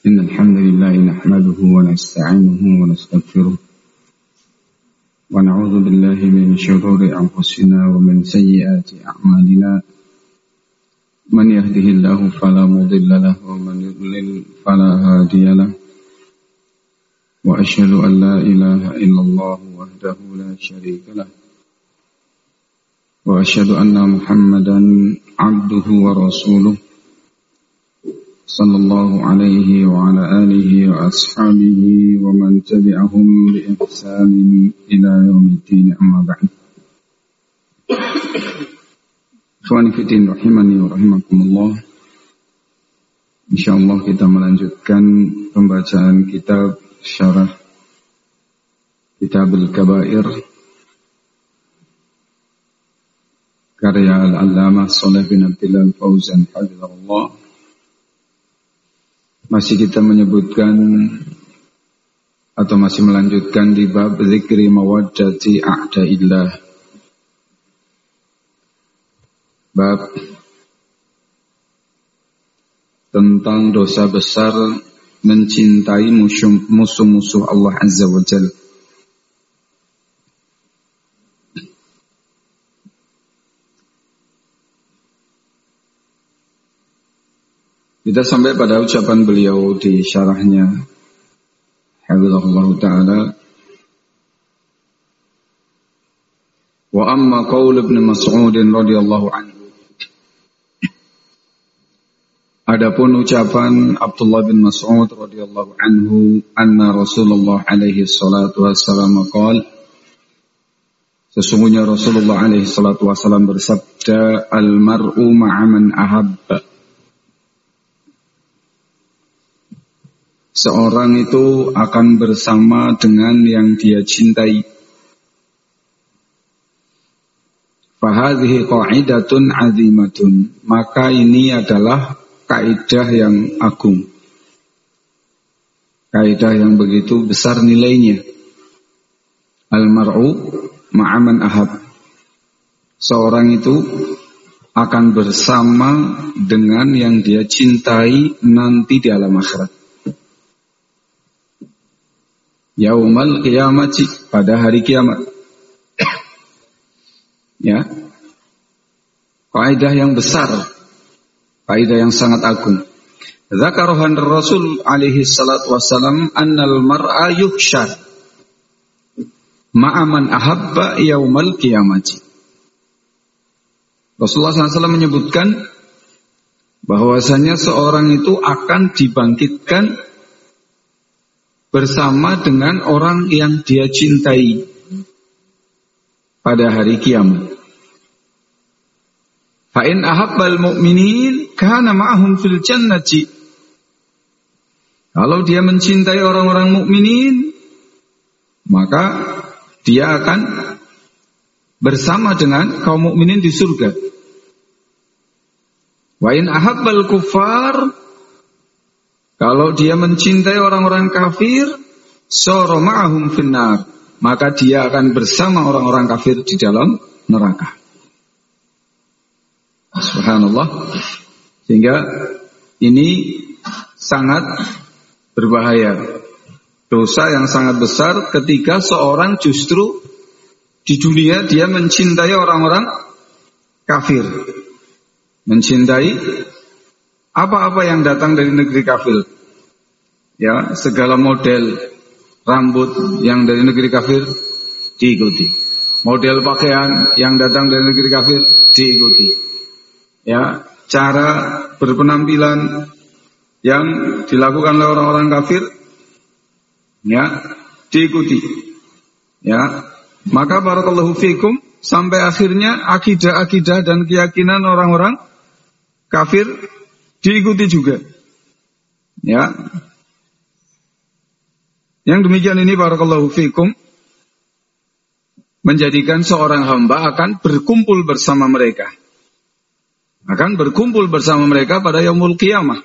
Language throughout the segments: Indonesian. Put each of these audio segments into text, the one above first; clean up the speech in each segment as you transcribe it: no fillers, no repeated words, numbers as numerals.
إن الحمد لله نحمده ونستعينه ونستغفره ونعوذ بالله من شرور أنفسنا ومن سيئات أعمالنا من يهده الله فلا مضل له ومن يضلل فلا هادي له وأشهد أن لا إله إلا الله وحده لا شريك له وأشهد أن محمدا عبده ورسوله صلى الله عليه وعلى آله وأصحابه ومن تبعهم بإحسان إلى يوم الدين أما بعد. Ikhwani fiddin rahimani wa rahimakumullah. Insyaallah kita melanjutkan pembacaan kitab syarah Kitabul Kabair karya Al-Allamah Shalih bin Abdullah Al-Fauzan hafizahullah. Masih kita menyebutkan atau masih melanjutkan di bab zikri mawaddati a'da'illah. Bab tentang dosa besar mencintai musuh-musuh Allah Azza wa Jalla. Kita sampai pada ucapan beliau di syarahnya hafizahullah ta'ala. Wa amma qaul Ibnu Mas'ud radhiyallahu anhu. Adapun ucapan Abdullah bin Mas'ud radhiyallahu anhu, anna Rasulullah alaihi salatu wassalam qala, sesungguhnya Rasulullah alaihi salatu wassalam bersabda, al-mar'u ma'a man ahabba. Seorang itu akan bersama dengan yang dia cintai. Fahadhihi qa'idatun 'azimatun. Maka ini adalah kaidah yang agung. Kaidah yang begitu besar nilainya. Al-mar'u ma'a man ahab. Seorang itu akan bersama dengan yang dia cintai nanti di alam akhirat. Yaumal qiyamati, pada hari kiamat. Ya. Kaidah yang besar, kaidah yang sangat agung. Dzakarahan Rasul alaihi salatu wassalam annal mar'a yuhsyar ma'a man ahabba yaumal qiyamati. Rasulullah SAW menyebutkan bahwasanya seorang itu akan dibangkitkan bersama dengan orang yang dia cintai pada hari kiamat. Fa in ahabbal mu'minin kana ma'ahum fil jannati. Kalau dia mencintai orang-orang mukminin, maka dia akan bersama dengan kaum mukminin di surga. Wa in ahabbal kuffar, kalau dia mencintai orang-orang kafir, sara ma'ahum finnar, maka dia akan bersama orang-orang kafir di dalam neraka. Subhanallah. Sehingga ini sangat berbahaya. Dosa yang sangat besar ketika seorang justru di dunia dia mencintai orang-orang kafir. Mencintai apa-apa yang datang dari negeri kafir. Ya, segala model rambut yang dari negeri kafir diikuti. Model pakaian yang datang dari negeri kafir diikuti. Ya, cara berpenampilan yang dilakukan oleh orang-orang kafir ya, diikuti. Ya, maka barakallahu fikum sampai akhirnya akidah-akidah dan keyakinan orang-orang kafir diikuti juga. Ya. Yang demikian ini barakallahu fikum menjadikan seorang hamba akan berkumpul bersama mereka. Akan berkumpul bersama mereka pada yaumul qiyamah.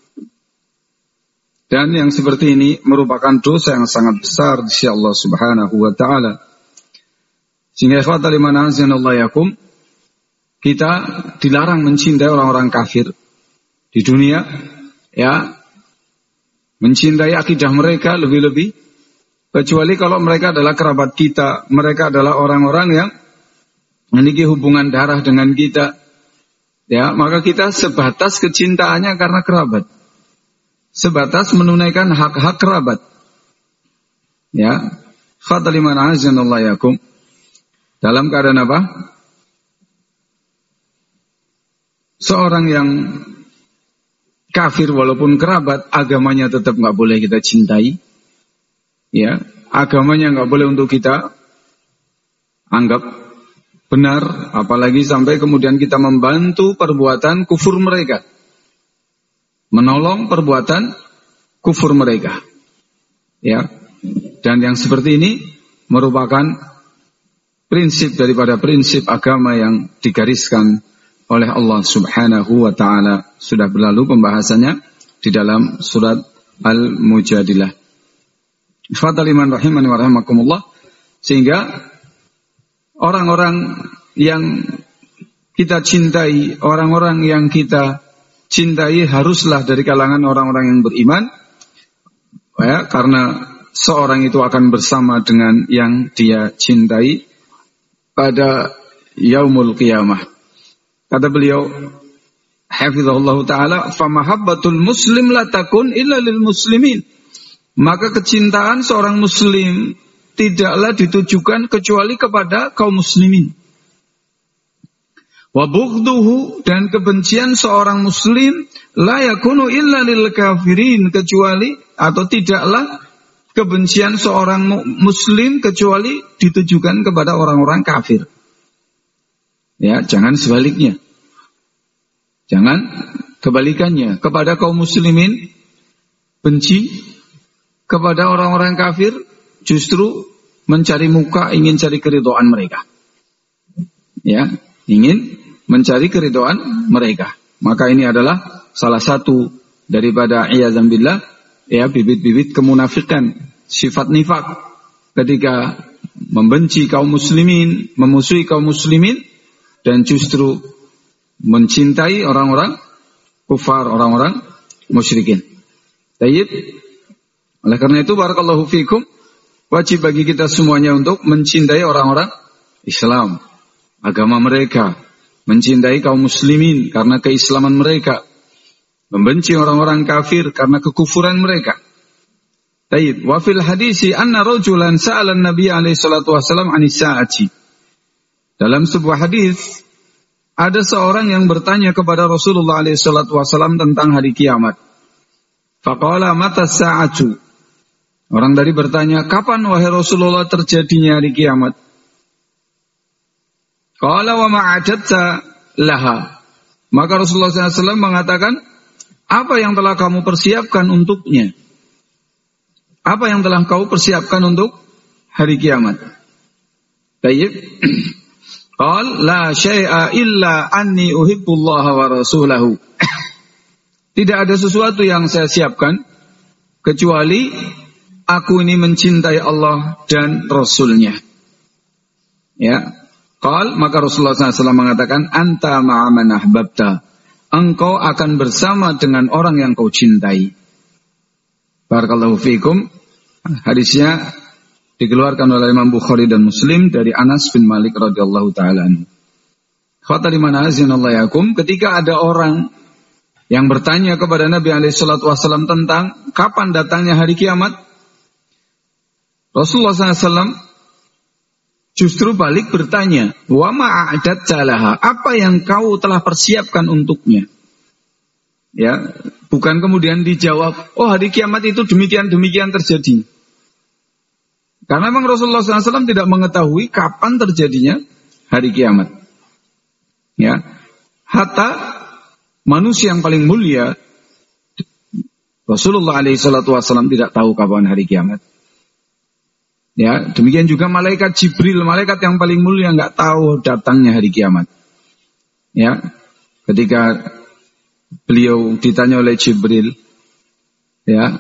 Dan yang seperti ini merupakan dosa yang sangat besar di sisi Allah Subhanahu wa taala. Sehingga ikhwatal iman azanallahu yakum, kita dilarang mencintai orang-orang kafir di dunia, ya. mencintai akidah mereka lebih-lebih, kecuali kalau mereka adalah kerabat kita, mereka adalah orang-orang yang memiliki hubungan darah dengan kita. Ya, maka kita sebatas kecintaannya karena kerabat. Sebatas menunaikan hak-hak kerabat. Ya. Khadaliman azanallahu yakum. Dalam keadaan apa? Seorang yang kafir walaupun kerabat, agamanya tetap nggak boleh kita cintai. Ya, agamanya nggak boleh untuk kita anggap benar, apalagi sampai kemudian kita membantu perbuatan kufur mereka, menolong perbuatan kufur mereka. Ya, dan yang seperti ini merupakan prinsip daripada prinsip agama yang digariskan oleh Allah Subhanahu wa ta'ala. Sudah berlalu pembahasannya di dalam surat Al-Mujadilah. Ikhwatal iman rahimani wa rahimakumullah. Sehingga orang-orang yang kita cintai, orang-orang yang kita cintai haruslah dari kalangan orang-orang yang beriman. Ya, karena seorang itu akan bersama dengan yang dia cintai pada yaumul qiyamah. Kata beliau, hafizahullah ta'ala, famahabbatul muslim la takun illa lil muslimin. Maka kecintaan seorang muslim tidaklah ditujukan kecuali kepada kaum muslimin. Wa bughduhu, dan kebencian seorang muslim la yakunu illa lil kafirin, kecuali atau tidaklah kebencian seorang muslim kecuali ditujukan kepada orang-orang kafir. Ya, jangan sebaliknya. Jangan kebalikannya. Kepada kaum muslimin benci, kepada orang-orang kafir justru mencari muka, ingin cari keridhaan mereka. Ya, ingin mencari keridhaan mereka. Maka ini adalah salah satu daripada iyadzam billah, ya, bibit-bibit kemunafikan, sifat nifak, ketika membenci kaum muslimin, memusuhi kaum muslimin, dan justru mencintai orang-orang kufar, orang-orang musyrikin. Tayyib. Oleh karena itu, barakallahu fikum, wajib bagi kita semuanya untuk mencintai orang-orang Islam, agama mereka, mencintai kaum muslimin karena keislaman mereka, membenci orang-orang kafir karena kekufuran mereka. Tayyib. Wa fil hadisi anna rajulan sa'ala an-nabiy alaihi salatu wasallam 'anis sa'ati. Dalam sebuah hadis ada seorang yang bertanya kepada Rasulullah alaihi salatu wasallam tentang hari kiamat. Faqala mata sa'atu. Orang tadi bertanya, kapan wahai Rasulullah terjadinya hari kiamat? Qala wa ma'adatta laha. Maka Rasulullah SAW mengatakan, apa yang telah kamu persiapkan untuknya? Apa yang telah kau persiapkan untuk hari kiamat? Tayyib. Qal la syai'a illa anni uhibbullaha wa rasulahu. Tidak ada sesuatu yang saya siapkan kecuali aku ini mencintai Allah dan Rasulnya. Ya. Qal, maka Rasulullah SAW mengatakan, anta ma'a man ahbabta. Engkau akan bersama dengan orang yang kau cintai. Barakallahu fiikum. Hadisnya dikeluarkan oleh Imam Bukhari dan Muslim dari Anas bin Malik radhiyallahu taala anhu. Khawatimana azinallahu yakum, ketika ada orang yang bertanya kepada Nabi alaihi salatu wasallam tentang kapan datangnya hari kiamat, Rasulullah SAW justru balik bertanya, wa ma'adatta laha, apa yang kau telah persiapkan untuknya? Ya, bukan kemudian dijawab, oh hari kiamat itu demikian-demikian terjadi. Karena memang Rasulullah SAW tidak mengetahui kapan terjadinya hari kiamat. Ya, hatta manusia yang paling mulia, Rasulullah SAW tidak tahu kapan hari kiamat. Ya, demikian juga malaikat Jibril, malaikat yang paling mulia, nggak tahu datangnya hari kiamat. Ya, ketika beliau ditanya oleh Jibril, ya,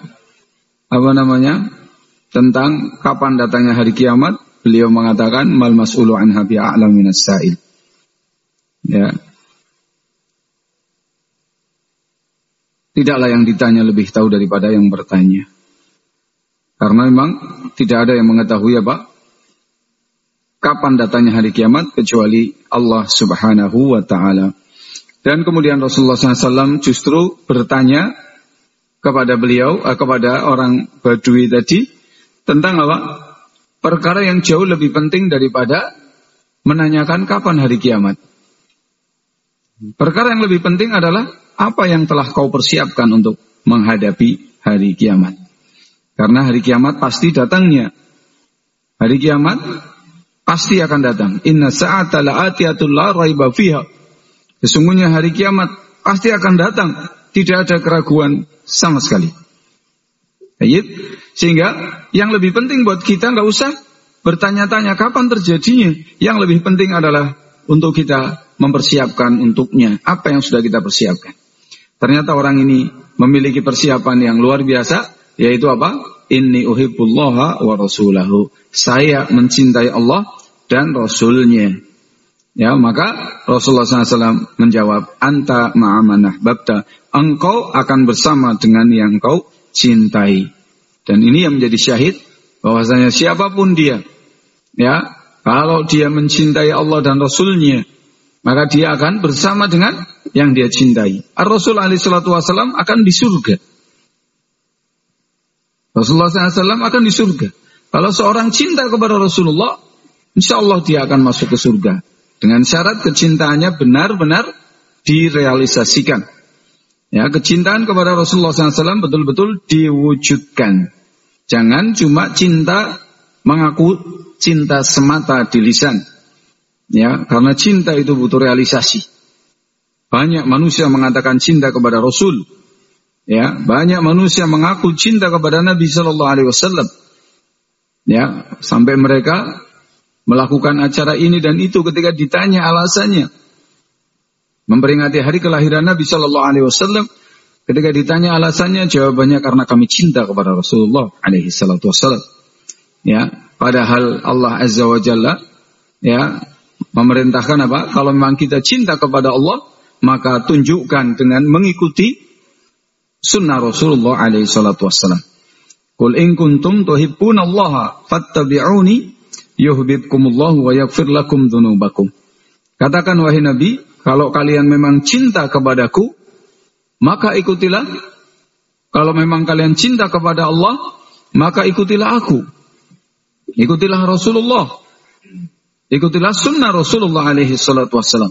tentang kapan datangnya hari kiamat, beliau mengatakan mal mas'ulu anha bi'a'lam minas sa'il. Ya. tidaklah yang ditanya lebih tahu daripada yang bertanya. Karena memang tidak ada yang mengetahui kapan datangnya hari kiamat kecuali Allah Subhanahu wa ta'ala. Dan kemudian Rasulullah SAW justru bertanya kepada beliau, kepada orang Badui tadi, tentang perkara yang jauh lebih penting daripada menanyakan kapan hari kiamat. Perkara yang lebih penting adalah apa yang telah kau persiapkan untuk menghadapi hari kiamat. Karena hari kiamat pasti datangnya. Hari kiamat pasti akan datang. Inna sa'ata la'atiyatul la raiba fiha. Sesungguhnya hari kiamat pasti akan datang. Tidak ada keraguan sama sekali. Sehingga yang lebih penting buat kita nggak usah bertanya-tanya kapan terjadinya. Yang lebih penting adalah untuk kita mempersiapkan untuknya apa yang sudah kita persiapkan. Ternyata orang ini memiliki persiapan yang luar biasa, yaitu Inni uhibbullaha wa rasulahu. Saya mencintai Allah dan Rasulnya. Ya, maka Rasulullah SAW menjawab, Anta ma'amanah babta. Engkau akan bersama dengan yang kau cintai. Dan ini yang menjadi syahid bahwasanya siapapun dia, ya, kalau dia mencintai Allah dan Rasulnya, maka dia akan bersama dengan yang dia cintai. Ar-Rasul SAW akan di surga. Rasulullah SAW akan di surga. Kalau seorang cinta kepada Rasulullah, insya Allah dia akan masuk ke surga. Dengan syarat kecintaannya benar-benar direalisasikan. Ya, kecintaan kepada Rasulullah SAW betul-betul diwujudkan. Jangan cuma cinta mengaku cinta semata di lisan. Ya, karena cinta itu butuh realisasi. Banyak manusia mengatakan cinta kepada Rasul. Ya, banyak manusia mengaku cinta kepada Nabi Sallallahu Alaihi Wasallam. Ya, sampai mereka melakukan acara ini dan itu ketika ditanya alasannya. Memperingati hari kelahiran Nabi Sallallahu Alaihi Wasallam, ketika ditanya alasannya, jawabannya karena kami cinta kepada Rasulullah Alaihi Wasallam. Ya, padahal Allah Azza wa Jalla, ya, memerintahkan kalau memang kita cinta kepada Allah, maka tunjukkan dengan mengikuti sunnah Rasulullah alaihi salatu wassalam. Qul in kuntum tuhibbunallaha fattabi'uni yuhibbukumullahu wa yaghfir lakum dzunubakum. Katakan wahai Nabi, kalau kalian memang cinta kepadaku, maka ikutilah. Kalau memang kalian cinta kepada Allah, maka ikutilah aku. Ikutilah Rasulullah. Ikutilah sunnah Rasulullah alaihi salatu wassalam.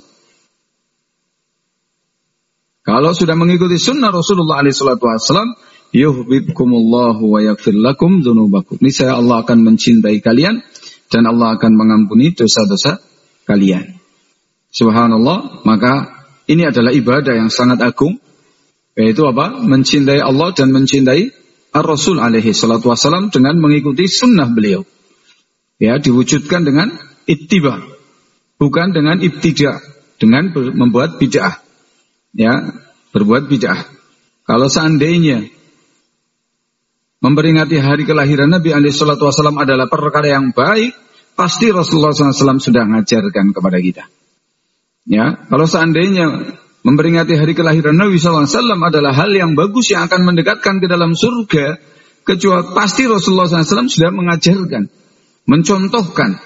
Kalau sudah mengikuti sunnah Rasulullah SAW, yuhibbukumullahu wa yaghfir lakum dzunubakum. Niscaya Allah akan mencintai kalian dan Allah akan mengampuni dosa-dosa kalian. Subhanallah, maka ini adalah ibadah yang sangat agung, yaitu mencintai Allah dan mencintai Ar-Rasul alaihi salatu wassalam dengan mengikuti sunnah beliau. Ya, diwujudkan dengan ittiba, bukan dengan ibtida, dengan membuat bid'ah. Ya, berbuat bid'ah. Kalau seandainya memperingati hari kelahiran Nabi SAW adalah perkara yang baik, pasti Rasulullah SAW sudah mengajarkan kepada kita. Ya, kalau seandainya memperingati hari kelahiran Nabi SAW adalah hal yang bagus yang akan mendekatkan ke dalam surga, kecuali pasti Rasulullah SAW sudah mengajarkan, mencontohkan.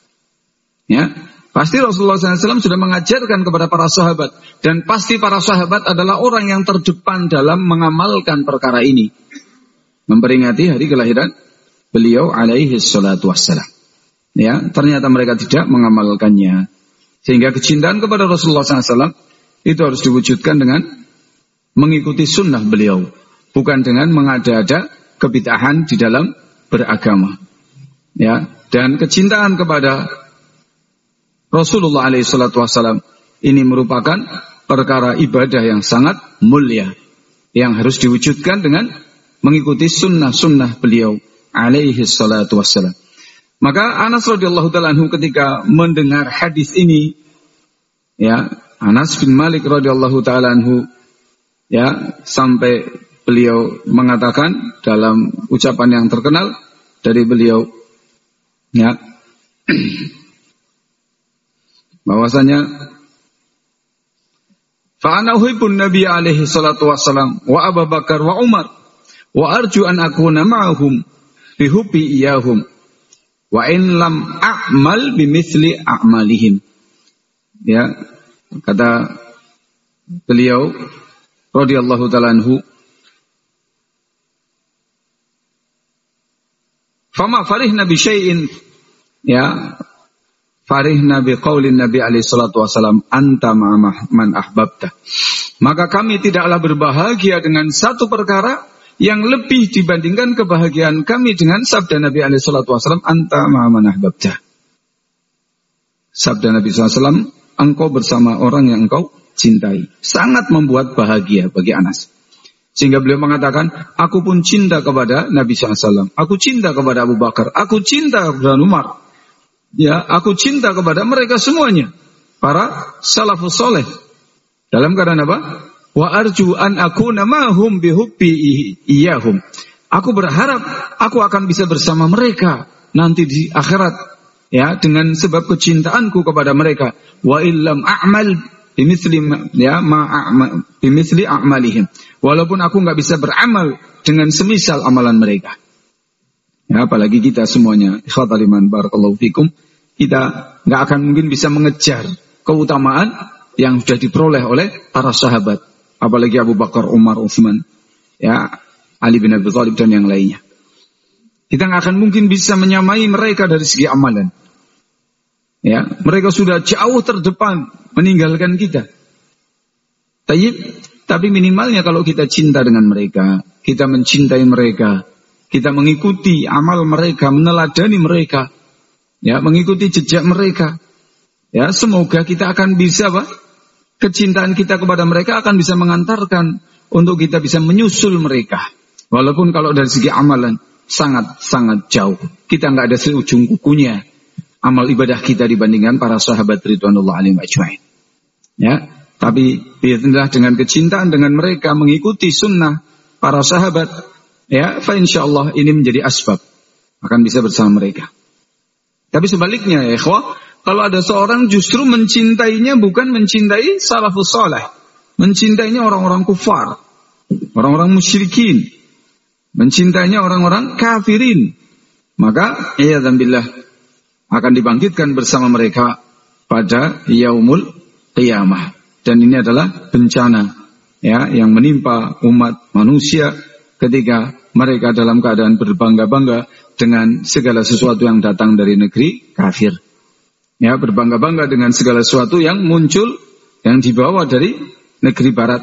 Ya. Pasti Rasulullah SAW sudah mengajarkan kepada para sahabat. Dan pasti para sahabat adalah orang yang terdepan dalam mengamalkan perkara ini. Memperingati hari kelahiran beliau alaihi salatu wassalam. Ya, ternyata mereka tidak mengamalkannya. Sehingga kecintaan kepada Rasulullah SAW itu harus diwujudkan dengan mengikuti sunnah beliau. Bukan dengan mengada-ada kebid'ahan di dalam beragama. Ya, dan kecintaan kepada Rasulullah SAW ini merupakan perkara ibadah yang sangat mulia yang harus diwujudkan dengan mengikuti sunnah-sunnah beliau alaihi salatu wassalam. Maka Anas radhiyallahu ta'ala anhu ketika mendengar hadis ini, ya, Anas bin Malik radhiyallahu ta'ala anhu, ya, sampai beliau mengatakan dalam ucapan yang terkenal dari beliau, ya, bahwasanya Fa ana uhibbun Nabi alaihi salatu wassalam wa Abu Bakar wa Umar wa arju an akuna ma'ahum bi hubbi iyahum wa in lam a'mal bimithli a'malihim. Ya, kata beliau radhiyallahu ta'ala anhu, fama farihna bi syai'in, ya, farihna bi qaulin Nabi alaihi salatu wasalam anta ma'a man ahbabta. Maka kami tidaklah berbahagia dengan satu perkara yang lebih dibandingkan kebahagiaan kami dengan sabda Nabi alaihi salatu wasalam anta ma'a man ahbabta. Sabda Nabi sallallahu alaihi wasallam, engkau bersama orang yang engkau cintai. Sangat membuat bahagia bagi Anas. Sehingga beliau mengatakan, aku pun cinta kepada Nabi sallallahu alaihi wasallam, aku cinta kepada Abu Bakar, aku cinta kepada Umar. Ya, aku cinta kepada mereka semuanya, para salafus soleh. Dalam keadaan apa? Wa arju an akuna ma'hum bihubbi iyahum. Aku berharap aku akan bisa bersama mereka nanti di akhirat, ya, dengan sebab kecintaanku kepada mereka. Wa illam a'mal bimithli ya bimithli a'malihim. Walaupun aku enggak bisa beramal dengan semisal amalan mereka. Ya, apalagi kita semuanya, ikhwatal iman, barakallahu fikum, kita nggak akan mungkin bisa mengejar keutamaan yang sudah diperoleh oleh para sahabat, apalagi Abu Bakar, Umar, Utsman, ya, Ali bin Abi Thalib dan yang lainnya. Kita nggak akan mungkin bisa menyamai mereka dari segi amalan. Ya, mereka sudah jauh terdepan meninggalkan kita. Tapi minimalnya kalau kita cinta dengan mereka, kita mencintai mereka, kita mengikuti amal mereka, meneladani mereka, ya, mengikuti jejak mereka. Ya, semoga kita akan bisa, Pak, kecintaan kita kepada mereka akan bisa mengantarkan untuk kita bisa menyusul mereka. Walaupun kalau dari segi amalan sangat-sangat jauh. Kita nggak ada seujung kukunya amal ibadah kita dibandingkan para sahabat ridwanullah alaihim ajmain. Ya, tapi biarlah dengan kecintaan dengan mereka, mengikuti sunnah para sahabat, ya, fa insyaallah ini menjadi asbab akan bisa bersama mereka. Tapi sebaliknya, ya ikhwah, kalau ada seorang justru mencintainya bukan mencintai salafus saleh, mencintainya orang-orang kufar, orang-orang musyrikin, mencintainya orang-orang kafirin, maka iyadzan billah akan dibangkitkan bersama mereka pada yaumul qiyamah. Dan ini adalah bencana, ya, yang menimpa umat manusia ketika mereka dalam keadaan berbangga-bangga dengan segala sesuatu yang datang dari negeri kafir. Ya, berbangga-bangga dengan segala sesuatu yang muncul, yang dibawa dari negeri barat.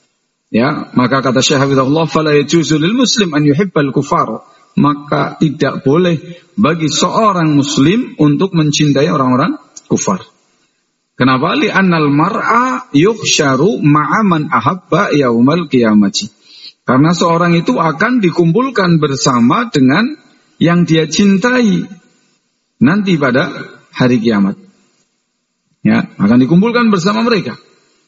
Ya, maka kata Syekh Hafizahullah, fala yajuzu lil muslim an yuhibbal kufar. Maka tidak boleh bagi seorang muslim untuk mencintai orang-orang kufar. Kenapa? Li'annal mar'a yuhsyaru ma'a man ahabba yaumal qiyamati. Karena seorang itu akan dikumpulkan bersama dengan yang dia cintai nanti pada hari kiamat. Ya, akan dikumpulkan bersama mereka.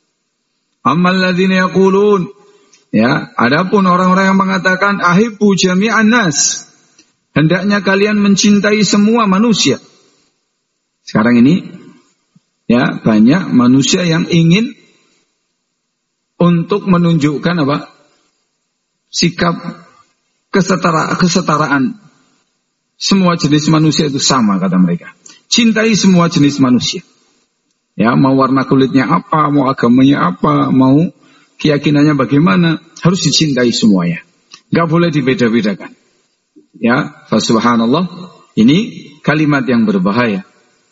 Ammal ladzina yaqulun, ya, adapun orang-orang yang mengatakan ahibbu jami'an nas, hendaknya kalian mencintai semua manusia. Sekarang ini, ya, banyak manusia yang ingin untuk menunjukkan apa? Sikap kesetaraan. Semua jenis manusia itu sama, kata mereka. Cintai semua jenis manusia. Ya, mau warna kulitnya apa, mau agamanya apa, mau keyakinannya bagaimana, harus dicintai semuanya. Gak boleh dibeda-bedakan. Ya, subhanallah, ini kalimat yang berbahaya.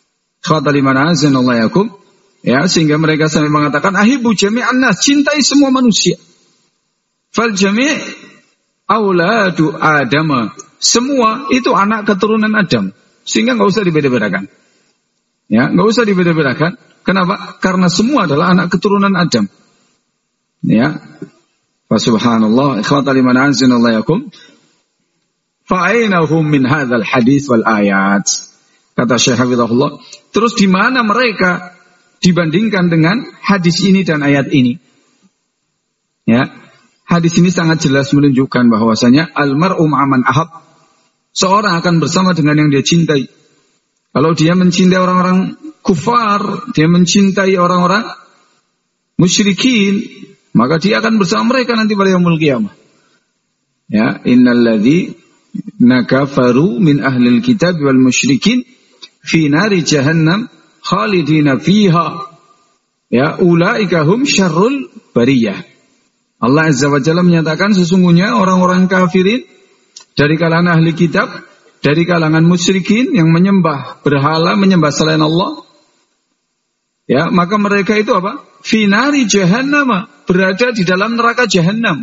Ya, sehingga mereka sampai mengatakan ahibbu jami'an nas, cintai semua manusia. Fal jami' auladu Adam, semua itu anak keturunan Adam, sehingga nggak usah dibeda-bedakan. Ya, nggak usah dibeda-bedakan. Kenapa? Karena semua adalah anak keturunan Adam. Ya, subhanallah, ikhwatal iman azanallayakum. Fa'ainahum min hadzal hadits wal ayat. Kata Syekh Hafizahullah, terus di mana mereka dibandingkan dengan hadis ini dan ayat ini? Ya, hadis ini sangat jelas menunjukkan bahwasanya almar'u ma'aman ahab, seorang akan bersama dengan yang dia cintai. Kalau dia mencintai orang-orang kufar, dia mencintai orang-orang musyrikin, maka dia akan bersama mereka nanti pada yaumul qiyamah. Ya, innalladzina kafaru min ahlil kitab wal musyrikin fi nari jahannam khalidina fiha. Ya, ulaika hum syarrul bariyah. Allah Azza wa Jalla menyatakan sesungguhnya orang-orang kafirin dari kalangan ahli kitab, dari kalangan musyrikin yang menyembah berhala, menyembah selain Allah, ya, maka mereka itu apa? Finari jahannam, berada di dalam neraka jahannam.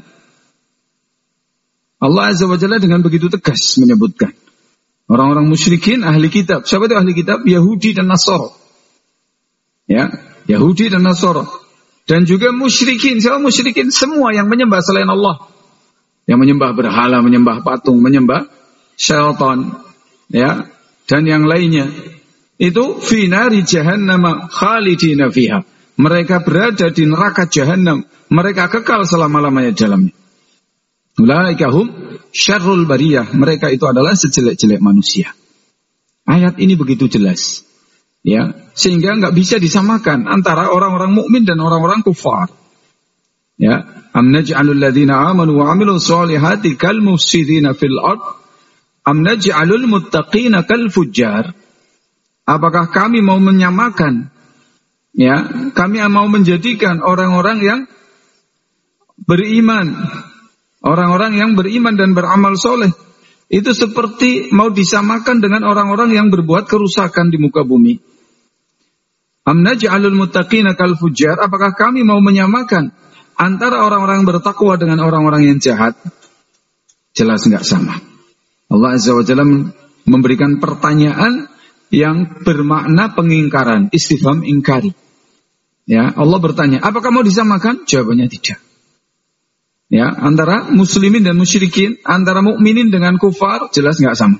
Allah Azza wa Jalla dengan begitu tegas menyebutkan orang-orang musyrikin ahli kitab. Siapa itu ahli kitab? Yahudi dan Nasara. Ya, Yahudi dan Nasara. Dan juga musyrikin. Siapa musyrikin? Semua yang menyembah selain Allah. Yang menyembah berhala, menyembah patung, menyembah syaitan, ya, dan yang lainnya. Itu fi nari jahannam khalidina fiha. Mereka berada di neraka jahannam. Mereka kekal selama-lamanya di dalamnya. Ulaika hum syarrul bariyah. Mereka itu adalah sejelek-jelek manusia. Ayat ini begitu jelas. Ya, sehingga enggak bisa disamakan antara orang-orang mukmin dan orang-orang kufar. Ya, am naj'alul ladzina amanu wa 'amilus solihati kal mufsidina fil ard am naj'alul muttaqina kal fujjar. Apakah kami mau menyamakan, ya, kami mau menjadikan orang-orang yang beriman, orang-orang yang beriman dan beramal soleh itu seperti mau disamakan dengan orang-orang yang berbuat kerusakan di muka bumi. Am naj'alul muttaqina kal fujjar. Apakah kami mau menyamakan antara orang-orang bertakwa dengan orang-orang yang jahat? Jelas enggak sama. Allah Azza wa Jalla memberikan pertanyaan yang bermakna pengingkaran, istifham ingkari. Ya, Allah bertanya, apakah mau disamakan? Jawabannya tidak. Ya, antara muslimin dan musyrikin, antara mukminin dengan kufar, jelas enggak sama.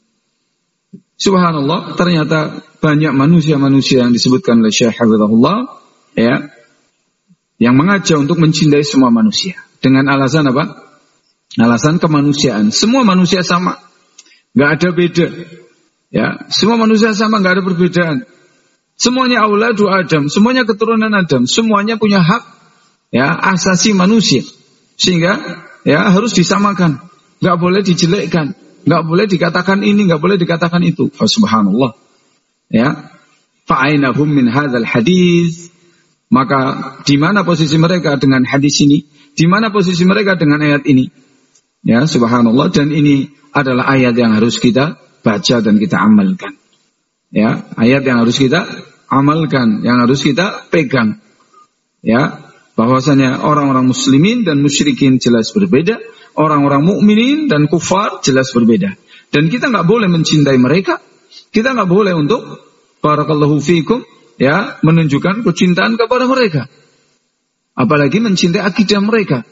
Subhanallah, ternyata banyak manusia-manusia yang disebutkan oleh Syekh Hafizahullah, ya, yang mengajak untuk mencintai semua manusia dengan alasan apa? Alasan kemanusiaan. Semua manusia sama, nggak ada beda. Ya, semua manusia sama, nggak ada perbedaan. Semuanya auladu Adam, semuanya keturunan Adam, semuanya punya hak, ya, asasi manusia, sehingga ya harus disamakan, nggak boleh dijelekkan. Nggak boleh dikatakan ini, nggak boleh dikatakan itu. Subhanallah. Ya, fa'ainahum min hadzal hadis. Maka di mana posisi mereka dengan hadis ini? Di mana posisi mereka dengan ayat ini? Ya, subhanallah. Dan ini adalah ayat yang harus kita baca dan kita amalkan. Ya, ayat yang harus kita amalkan, yang harus kita pegang. Ya, bahwasanya orang-orang muslimin dan musyrikin jelas berbeda. Orang-orang mukminin dan kufar jelas berbeda. Dan kita nggak boleh mencintai mereka. Kita nggak boleh untuk barakallahu fikum, ya, menunjukkan kecintaan kepada mereka. Apalagi mencintai akidah mereka.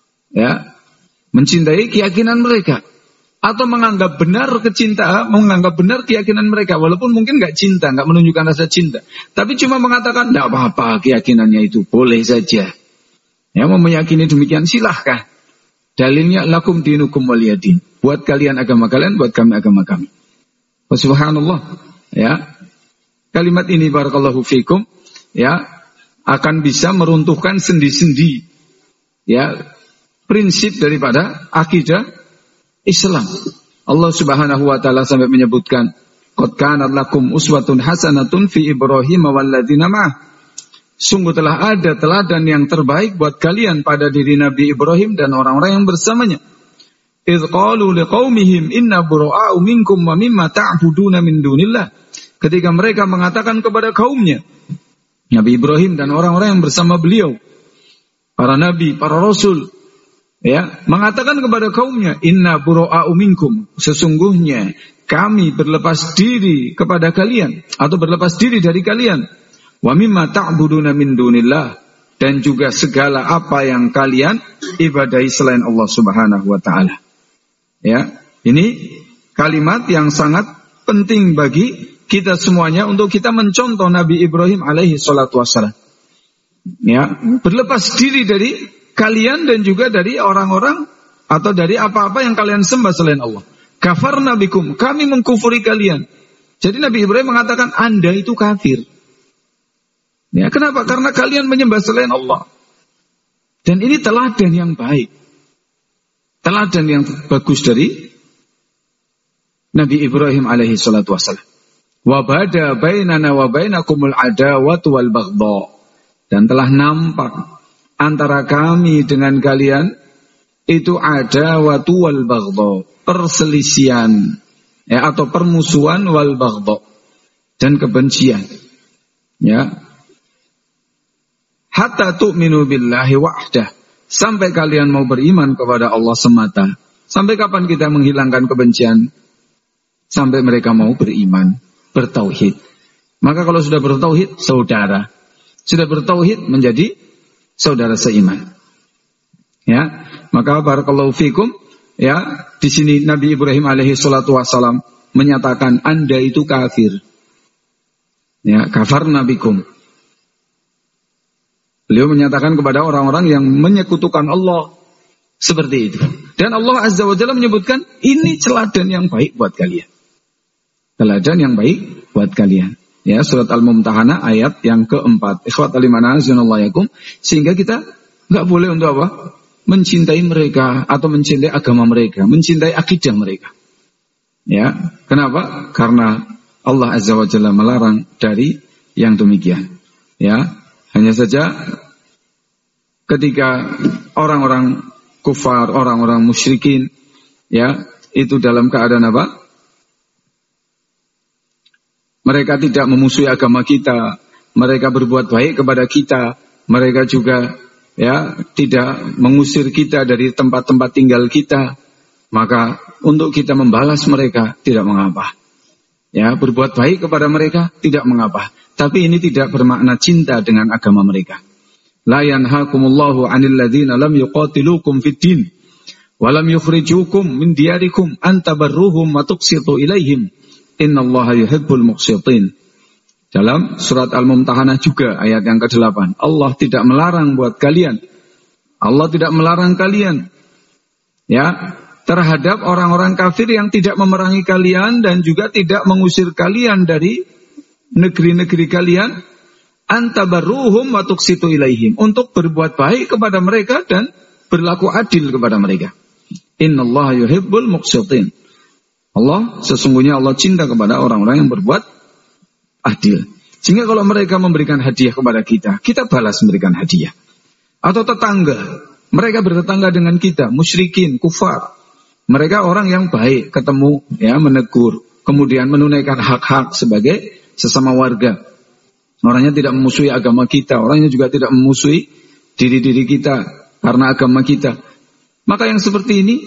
Ya, mencintai keyakinan mereka. Atau menganggap benar menganggap benar keyakinan mereka. Walaupun mungkin nggak cinta, nggak menunjukkan rasa cinta. Tapi cuma mengatakan, nggak apa-apa keyakinannya itu, boleh saja. Ya, mau meyakini demikian silahkan. Dalilnya lakum dinukum waliyadin. Buat kalian agama kalian, buat kami agama kami. Subhanallah. Ya. Kalimat ini barakallahu fikum, ya, akan bisa meruntuhkan sendi-sendi, ya, prinsip daripada akidah Islam. Allah Subhanahu wa taala sampai menyebutkan, qad kanat lakum uswatun hasanatun fi Ibrahim walladzina ma'ah. Sungguh telah ada teladan yang terbaik buat kalian pada diri Nabi Ibrahim dan orang-orang yang bersamanya. Idz qalu liqaumihim inna bura'u minkum wa mimma ta'buduna min dunillah. Ketika mereka mengatakan kepada kaumnya, Nabi Ibrahim dan orang-orang yang bersama beliau, para nabi, para rasul, ya, mengatakan kepada kaumnya, inna bura'u minkum, sesungguhnya kami berlepas diri kepada kalian atau berlepas diri dari kalian. Wa mimma ta'buduna min dunillah, dan juga segala apa yang kalian ibadahi selain Allah Subhanahu wa taala. Ya, ini kalimat yang sangat penting bagi kita semuanya untuk kita mencontoh Nabi Ibrahim alaihi salatu wassalam. Ya, berlepas diri dari kalian dan juga dari orang-orang atau dari apa-apa yang kalian sembah selain Allah. Kafarna bikum, kami mengkufuri kalian. Jadi Nabi Ibrahim mengatakan Anda itu kafir. Ya, kenapa? Karena kalian menyembah selain Allah. Dan ini teladan yang baik. Teladan yang bagus dari Nabi Ibrahim alaihi salatu wassalam. Wa bada bainana wa bainakumul adawatu wal baghdha. Dan telah nampak antara kami dengan kalian itu adawatu wal baghdha, perselisihan ya, atau permusuhan wal baghdha, dan kebencian. Ya. Hatta tu'minu billahi wahdah, sampai kalian mau beriman kepada Allah semata. Sampai kapan kita menghilangkan kebencian? Sampai mereka mau beriman, bertauhid. Maka kalau sudah bertauhid, saudara. Sudah bertauhid menjadi saudara seiman. Ya, maka barakallahu fikum. Ya, di sini Nabi Ibrahim alaihi salatu wassalam menyatakan Anda itu kafir. Ya, kafarna bikum. Beliau menyatakan kepada orang-orang yang menyekutukan Allah seperti itu. Dan Allah Azza wa Jalla menyebutkan ini teladan yang baik buat kalian. Teladan yang baik buat kalian. Ya, surat Al-Mumtahanah ayat yang keempat. Ikhwatal iman azanallahayakum. Sehingga kita nggak boleh untuk apa? Mencintai mereka atau mencintai agama mereka, mencintai akidah mereka. Ya, kenapa? Karena Allah Azza wa Jalla melarang dari yang demikian. Ya, hanya saja ketika orang-orang kufar, orang-orang musyrikin, ya, itu dalam keadaan apa? Mereka tidak memusuhi agama kita, mereka berbuat baik kepada kita, mereka juga ya tidak mengusir kita dari tempat-tempat tinggal kita, maka untuk kita membalas mereka tidak mengapa. Ya, berbuat baik kepada mereka tidak mengapa. Tapi ini tidak bermakna cinta dengan agama mereka. La yanhakumullahu 'anil ladzina lam yuqatilukum fid din wa lam yukhrijukum min diyarikum an tabarruhum wa tuqsitu ilaihim. Innallaha yuhibbul muqsitin. Dalam surat Al-Mumtahanah juga ayat yang ke-8. Allah tidak melarang buat kalian. Allah tidak melarang kalian ya terhadap orang-orang kafir yang tidak memerangi kalian dan juga tidak mengusir kalian dari negeri-negeri kalian, antabarruhum wa tuqsitu ilaihim, untuk berbuat baik kepada mereka dan berlaku adil kepada mereka. Innallaha yuhibbul muqsitin. Allah, sesungguhnya Allah cinta kepada orang-orang yang berbuat adil. Sehingga kalau mereka memberikan hadiah kepada kita, kita balas memberikan hadiah. Atau tetangga, mereka bertetangga dengan kita, musyrikin, kufar. Mereka orang yang baik, ketemu, ya, menegur, kemudian menunaikan hak-hak sebagai sesama warga. Orangnya tidak memusuhi agama kita, orangnya juga tidak memusuhi diri-diri kita karena agama kita. Maka yang seperti ini,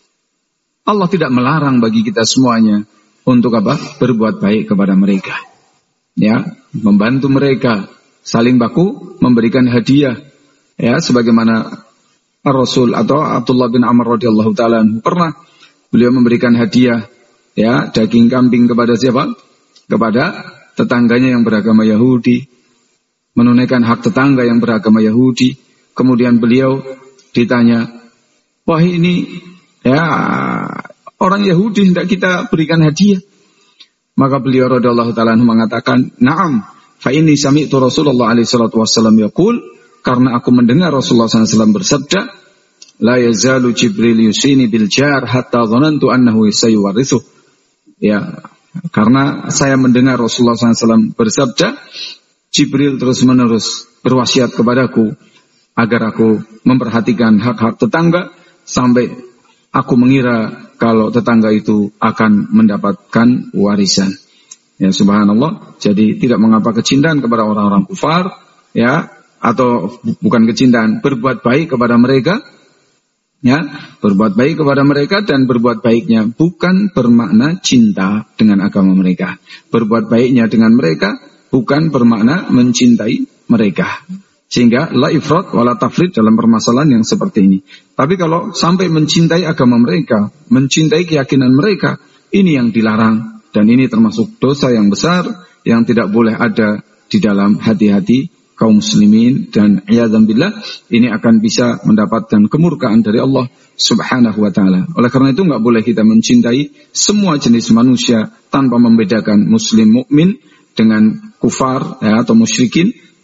Allah tidak melarang bagi kita semuanya untuk apa? Berbuat baik kepada mereka. Ya, membantu mereka, saling baku, memberikan hadiah. Ya, sebagaimana Rasul atau Abdullah bin Amr radhiyallahu taala pernah beliau memberikan hadiah, ya, daging kambing kepada siapa? Kepada tetangganya yang beragama Yahudi, menunaikan hak tetangga yang beragama Yahudi. Kemudian beliau ditanya, wah ini ya orang Yahudi hendak kita berikan hadiah. Maka beliau radhiyallahu taala mengatakan, "Na'am, fa inni sami'tu Rasulullah alaihi salatu wasallam yaqul," karena aku mendengar Rasulullah SAW bersabda, "La yazalu Jibril yusini bil jar hatta dhanantu annahu sayuwarithu." Ya, karena saya mendengar Rasulullah SAW bersabda, Jibril terus-menerus berwasiat kepadaku agar aku memperhatikan hak-hak tetangga sampai aku mengira kalau tetangga itu akan mendapatkan warisan. Ya, subhanallah. Jadi tidak mengapa kecintaan kepada orang-orang kufar, ya, atau bukan kecintaan, berbuat baik kepada mereka, ya, berbuat baik kepada mereka, dan berbuat baiknya bukan bermakna cinta dengan agama mereka. Berbuat baiknya dengan mereka bukan bermakna mencintai mereka. Sehingga la ifrat wala tafrid dalam permasalahan yang seperti ini. Tapi kalau sampai mencintai agama mereka, mencintai keyakinan mereka, ini yang dilarang. Dan ini termasuk dosa yang besar yang tidak boleh ada di dalam hati-hati kaum muslimin. Dan iyadzambillah, ini akan bisa mendapatkan kemurkaan dari Allah subhanahu wa ta'ala. Oleh karena itu nggak boleh kita mencintai semua jenis manusia tanpa membedakan muslim mukmin dengan kufar, ya, atau musyrikin.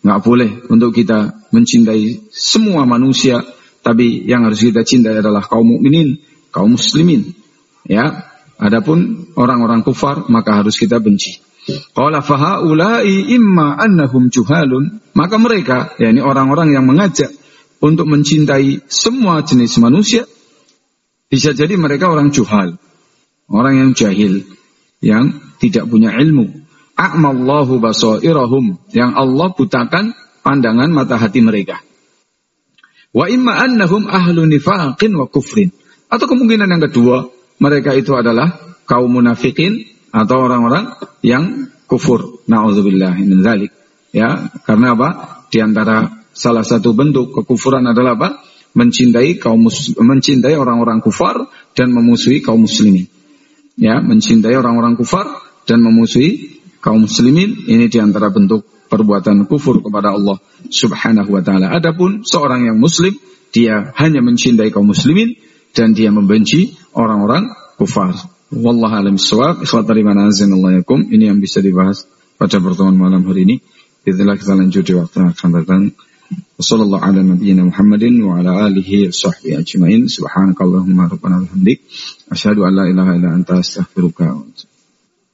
Nggak boleh untuk kita mencintai semua manusia, tapi yang harus kita cintai adalah kaum mukminin, kaum muslimin. Ya, adapun orang-orang kufar maka harus kita benci. Qala fa haula'i imma annahum juhalun, maka mereka, yakni orang-orang yang mengajak untuk mencintai semua jenis manusia, bisa jadi mereka orang juhal, orang yang jahil, yang tidak punya ilmu. A'mallahu basairahum, yang Allah butakan pandangan mata hati mereka. Wa imma annahum ahlu nifaqin wa kufrin, atau kemungkinan yang kedua, mereka itu adalah kaum munafikin atau orang-orang yang kufur. Na'udzubillahi min dzalik. Ya, karena apa? Di antara salah satu bentuk kekufuran adalah apa? Mencintai orang-orang kufar dan memusuhi kaum muslimin. Ya, mencintai orang-orang kufar dan memusuhi kaum muslimin, ini diantara bentuk perbuatan kufur kepada Allah subhanahu wa ta'ala. Adapun seorang yang muslim, dia hanya mencintai kaum muslimin dan dia membenci orang-orang kufar. Wallahu a'lam bishawab. Ikhwati man azanallahu. Ini yang bisa dibahas pada pertemuan malam hari ini. Bismillah, kita lanjut di waktu yang akan datang. Wassallallahu ala nabiyyina Muhammadin wa ala alihi washabbihi ajmain. Subhanakallahumma rabbana wa bihamdik, asyhadu an la ilaha illa anta astaghfiruka wa atubu ilaik.